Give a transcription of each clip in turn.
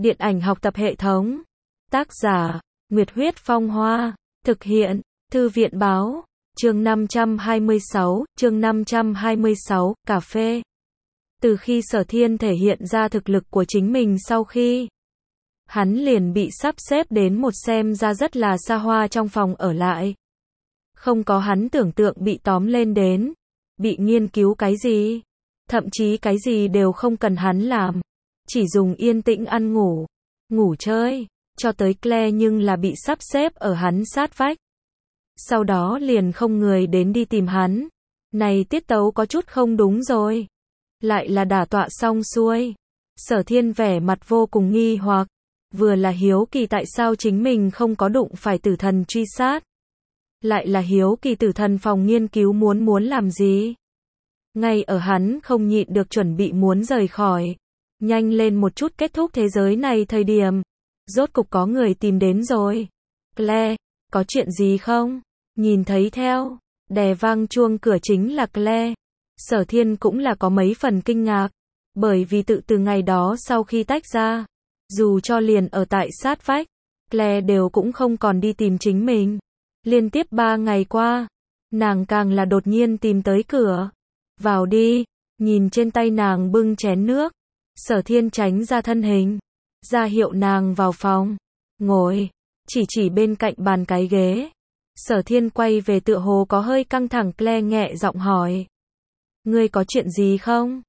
Điện ảnh học tập hệ thống. Tác giả, Nguyệt Huyết Phong Hoa. Thực hiện, Thư viện Báo. Chương 526, cà phê. Từ khi Sở Thiên thể hiện ra thực lực của chính mình sau khi hắn liền bị sắp xếp đến một xem ra rất là xa hoa trong phòng ở lại. Không có hắn tưởng tượng bị tóm lên đến, bị nghiên cứu cái gì, thậm chí cái gì đều không cần hắn làm, chỉ dùng yên tĩnh ăn ngủ, ngủ chơi, cho tới Claire nhưng là bị sắp xếp ở hắn sát vách. Sau đó liền không người đến đi tìm hắn. Này tiết tấu có chút không đúng rồi. Lại là đả tọa xong xuôi. Sở Thiên vẻ mặt vô cùng nghi hoặc, vừa là hiếu kỳ tại sao chính mình không có đụng phải tử thần truy sát. Lại là hiếu kỳ tử thần phòng nghiên cứu muốn làm gì. Ngay ở hắn không nhịn được chuẩn bị muốn rời khỏi, nhanh lên một chút kết thúc thế giới này thời điểm, rốt cục có người tìm đến rồi. Claire, có chuyện gì không? Nhìn thấy theo, đè vang chuông cửa chính là Claire. Sở Thiên cũng là có mấy phần kinh ngạc, bởi vì từ ngày đó sau khi tách ra, dù cho liền ở tại sát vách, Claire đều cũng không còn đi tìm chính mình. Liên tiếp 3 ngày qua, nàng càng là đột nhiên tìm tới cửa. Vào đi, nhìn trên tay nàng bưng chén nước. Sở Thiên tránh ra thân hình, ra hiệu nàng vào phòng, ngồi, chỉ bên cạnh bàn cái ghế. Sở Thiên quay về tựa hồ có hơi căng thẳng Claire nhẹ giọng hỏi. Ngươi có chuyện gì không?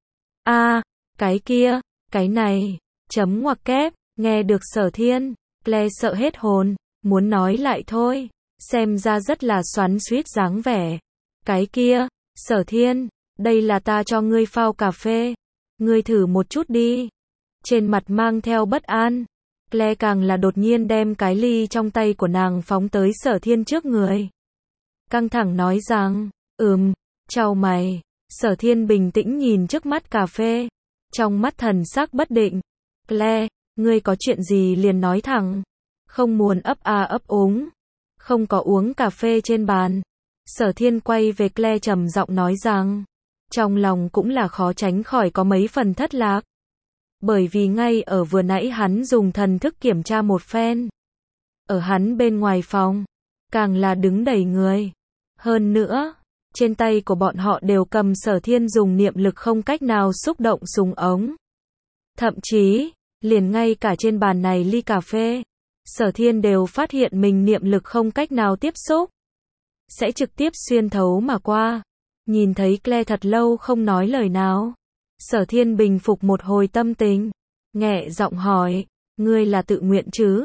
Cái kia, cái này, chấm ngoặc kép, nghe được Sở Thiên, Claire sợ hết hồn, muốn nói lại thôi, xem ra rất là xoắn xuýt dáng vẻ. Cái kia, Sở Thiên, đây là ta cho ngươi phao cà phê, ngươi thử một chút đi. Trên mặt mang theo bất an, Claire càng là đột nhiên đem cái ly trong tay của nàng phóng tới Sở Thiên trước người. Căng thẳng nói rằng, chào mày. Sở Thiên bình tĩnh nhìn trước mắt cà phê, trong mắt thần sắc bất định. Claire, ngươi có chuyện gì liền nói thẳng, không muốn ấp úng, không có uống cà phê trên bàn. Sở Thiên quay về Claire trầm giọng nói rằng, trong lòng cũng là khó tránh khỏi có mấy phần thất lạc. Bởi vì ngay ở vừa nãy hắn dùng thần thức kiểm tra một phen. Ở hắn bên ngoài phòng, càng là đứng đầy người. Hơn nữa, trên tay của bọn họ đều cầm Sở Thiên dùng niệm lực không cách nào xúc động súng ống. Thậm chí, liền ngay cả trên bàn này ly cà phê, Sở Thiên đều phát hiện mình niệm lực không cách nào tiếp xúc. Sẽ trực tiếp xuyên thấu mà qua. Nhìn thấy Claire thật lâu không nói lời nào. Sở Thiên bình phục một hồi tâm tình, nhẹ giọng hỏi, ngươi là tự nguyện chứ?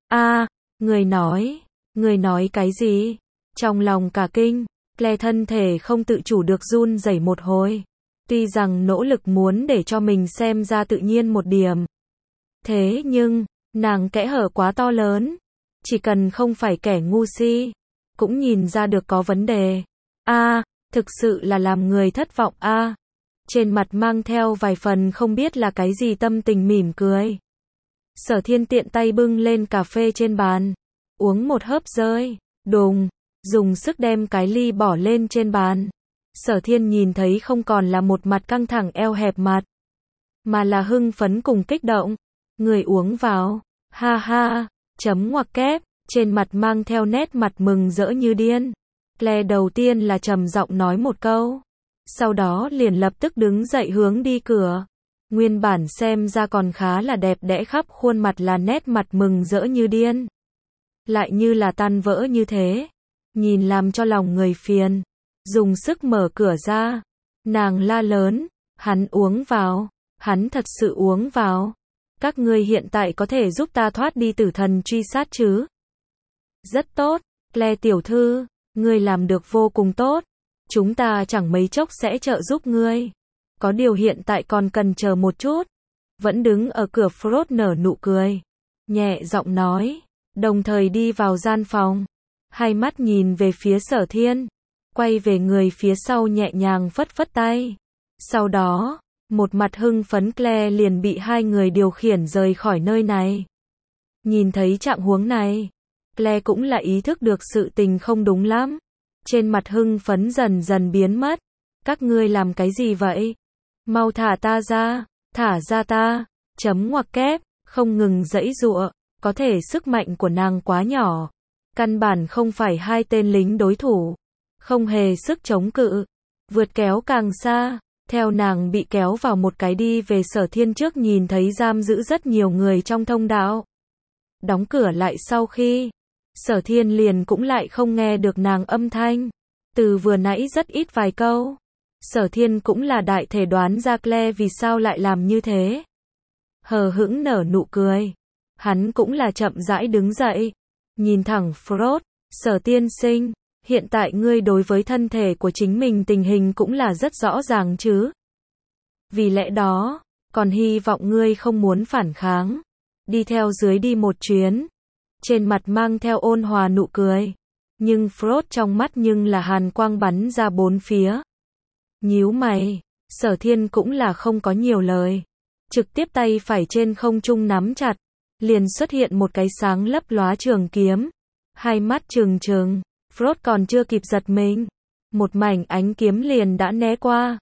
Ngươi nói cái gì? Trong lòng cả kinh, Claire thân thể không tự chủ được run rẩy một hồi. Tuy rằng nỗ lực muốn để cho mình xem ra tự nhiên một điểm. Thế nhưng, nàng kẽ hở quá to lớn. Chỉ cần không phải kẻ ngu si, cũng nhìn ra được có vấn đề. Thực sự là làm người thất vọng Trên mặt mang theo vài phần không biết là cái gì tâm tình mỉm cười. Sở Thiên tiện tay bưng lên cà phê trên bàn, uống một hớp rơi, đùng, dùng sức đem cái ly bỏ lên trên bàn. Sở Thiên nhìn thấy không còn là một mặt căng thẳng eo hẹp mặt, mà là hưng phấn cùng kích động. Người uống vào, ha ha, chấm ngoặc kép, trên mặt mang theo nét mặt mừng rỡ như điên. Claire đầu tiên là trầm giọng nói một câu, sau đó liền lập tức đứng dậy hướng đi cửa. Nguyên bản xem ra còn khá là đẹp đẽ khắp khuôn mặt là nét mặt mừng rỡ như điên, lại như là tan vỡ như thế, nhìn làm cho lòng người phiền. Dùng sức mở cửa ra, nàng la lớn, hắn uống vào, hắn thật sự uống vào. Các ngươi hiện tại có thể giúp ta thoát đi tử thần truy sát chứ? Rất tốt, Claire tiểu thư, ngươi làm được vô cùng tốt. Chúng ta chẳng mấy chốc sẽ trợ giúp ngươi. Có điều hiện tại còn cần chờ một chút. Vẫn đứng ở cửa Frost nở nụ cười, nhẹ giọng nói, đồng thời đi vào gian phòng. Hai mắt nhìn về phía Sở Thiên, quay về người phía sau nhẹ nhàng phất phất tay. Sau đó, một mặt hưng phấn Claire liền bị hai người điều khiển rời khỏi nơi này. Nhìn thấy trạng huống này, Claire cũng là ý thức được sự tình không đúng lắm. Trên mặt hưng phấn dần dần biến mất. Các ngươi làm cái gì vậy? Mau thả ta ra, thả ra ta, chấm ngoặc kép, không ngừng giãy giụa, có thể sức mạnh của nàng quá nhỏ, căn bản không phải hai tên lính đối thủ, không hề sức chống cự, vượt kéo càng xa, theo nàng bị kéo vào một cái đi về Sở Thiên trước nhìn thấy giam giữ rất nhiều người trong thông đạo. Đóng cửa lại sau khi, Sở Thiên liền cũng lại không nghe được nàng âm thanh, từ vừa nãy rất ít vài câu. Sở Thiên cũng là đại thể đoán ra Claire vì sao lại làm như thế. Hờ hững nở nụ cười. Hắn cũng là chậm rãi đứng dậy, nhìn thẳng Frost, Sở tiên sinh, hiện tại ngươi đối với thân thể của chính mình tình hình cũng là rất rõ ràng chứ. Vì lẽ đó, còn hy vọng ngươi không muốn phản kháng, đi theo dưới đi một chuyến. Trên mặt mang theo ôn hòa nụ cười, nhưng Frost trong mắt nhưng là hàn quang bắn ra bốn phía. Nhíu mày, Sở Thiên cũng là không có nhiều lời, trực tiếp tay phải trên không trung nắm chặt, liền xuất hiện một cái sáng lấp lóa trường kiếm, hai mắt trừng trừng, Frost còn chưa kịp giật mình, một mảnh ánh kiếm liền đã né qua.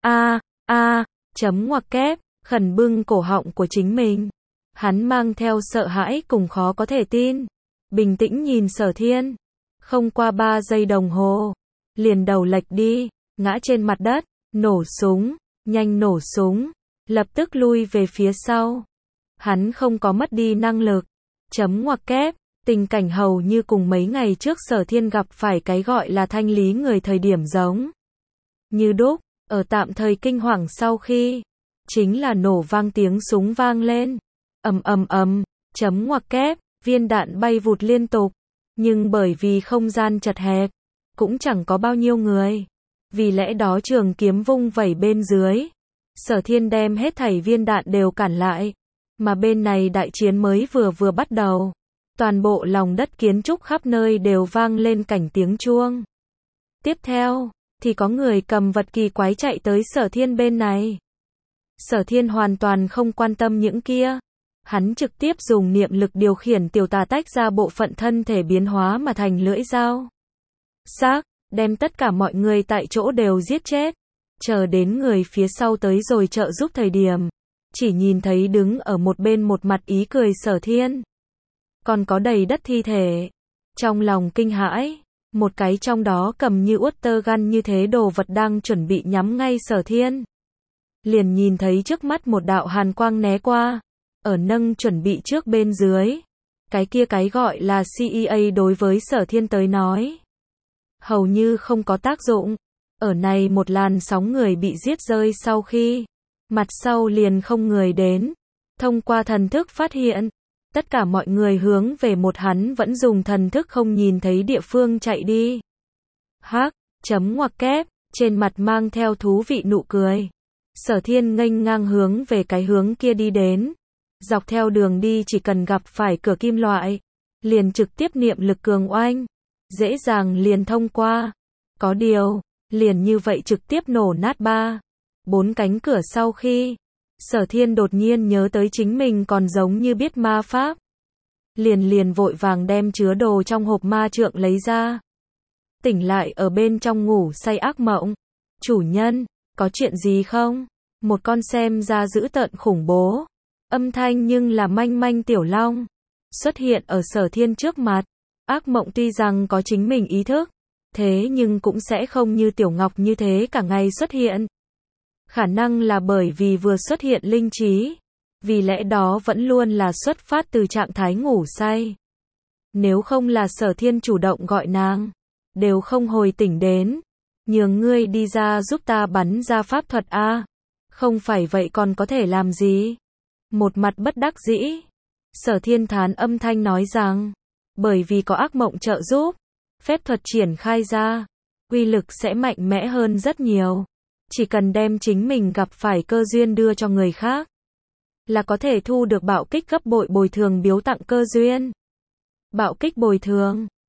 Chấm ngoặc kép, khẩn bưng cổ họng của chính mình. Hắn mang theo sợ hãi cùng khó có thể tin, bình tĩnh nhìn Sở Thiên, không qua 3 giây đồng hồ, liền đầu lệch đi, ngã trên mặt đất, nổ súng, nhanh nổ súng, lập tức lui về phía sau. Hắn không có mất đi năng lực. Chấm ngoặc kép, tình cảnh hầu như cùng mấy ngày trước Sở Thiên gặp phải cái gọi là thanh lý người thời điểm giống như đúc, ở tạm thời kinh hoàng sau khi, chính là nổ vang tiếng súng vang lên. Ầm, chấm ngoặc kép, viên đạn bay vụt liên tục, nhưng bởi vì không gian chật hẹp, cũng chẳng có bao nhiêu người. Vì lẽ đó trường kiếm vung vẩy bên dưới, Sở Thiên đem hết thảy viên đạn đều cản lại, mà bên này đại chiến mới vừa bắt đầu. Toàn bộ lòng đất kiến trúc khắp nơi đều vang lên cảnh tiếng chuông. Tiếp theo, thì có người cầm vật kỳ quái chạy tới Sở Thiên bên này. Sở Thiên hoàn toàn không quan tâm những kia. Hắn trực tiếp dùng niệm lực điều khiển tiểu tà tách ra bộ phận thân thể biến hóa mà thành lưỡi dao sắc, đem tất cả mọi người tại chỗ đều giết chết. Chờ đến người phía sau tới rồi trợ giúp thời điểm, chỉ nhìn thấy đứng ở một bên một mặt ý cười Sở Thiên, còn có đầy đất thi thể. Trong lòng kinh hãi, một cái trong đó cầm như uất tơ gun như thế đồ vật đang chuẩn bị nhắm ngay Sở Thiên. Liền nhìn thấy trước mắt một đạo hàn quang né qua, ở nâng chuẩn bị trước bên dưới. Cái kia cái gọi là CEA đối với Sở Thiên tới nói, hầu như không có tác dụng. Ở này một làn sóng người bị giết rơi sau khi, mặt sau liền không người đến. Thông qua thần thức phát hiện, tất cả mọi người hướng về một hắn vẫn dùng thần thức không nhìn thấy địa phương chạy đi. Chấm ngoặc kép, trên mặt mang theo thú vị nụ cười. Sở Thiên nghênh ngang hướng về cái hướng kia đi đến. Dọc theo đường đi chỉ cần gặp phải cửa kim loại, liền trực tiếp niệm lực cường oanh, dễ dàng liền thông qua. Có điều, liền như vậy trực tiếp nổ nát 3-4 cánh cửa sau khi, Sở Thiên đột nhiên nhớ tới chính mình còn giống như biết ma pháp. Liền vội vàng đem chứa đồ trong hộp ma trượng lấy ra. Tỉnh lại ở bên trong ngủ say ác mộng. Chủ nhân, có chuyện gì không? Một con xem ra dữ tợn khủng bố, âm thanh nhưng là manh manh tiểu long, xuất hiện ở Sở Thiên trước mặt. Ác mộng tuy rằng có chính mình ý thức, thế nhưng cũng sẽ không như Tiểu Ngọc như thế cả ngày xuất hiện. Khả năng là bởi vì vừa xuất hiện linh trí, vì lẽ đó vẫn luôn là xuất phát từ trạng thái ngủ say. Nếu không là Sở Thiên chủ động gọi nàng, đều không hồi tỉnh đến. Nhường ngươi đi ra giúp ta bắn ra pháp thuật a. Không phải vậy còn có thể làm gì? Một mặt bất đắc dĩ, Sở Thiên thán âm thanh nói rằng, bởi vì có ác mộng trợ giúp, phép thuật triển khai ra, uy lực sẽ mạnh mẽ hơn rất nhiều. Chỉ cần đem chính mình gặp phải cơ duyên đưa cho người khác, là có thể thu được bạo kích gấp bội bồi thường biếu tặng cơ duyên. Bạo kích bồi thường